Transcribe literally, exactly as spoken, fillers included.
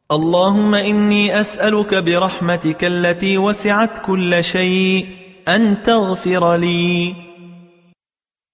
اللهم إني أسألك برحمتك التي وسعت كل شيء أن تغفر لي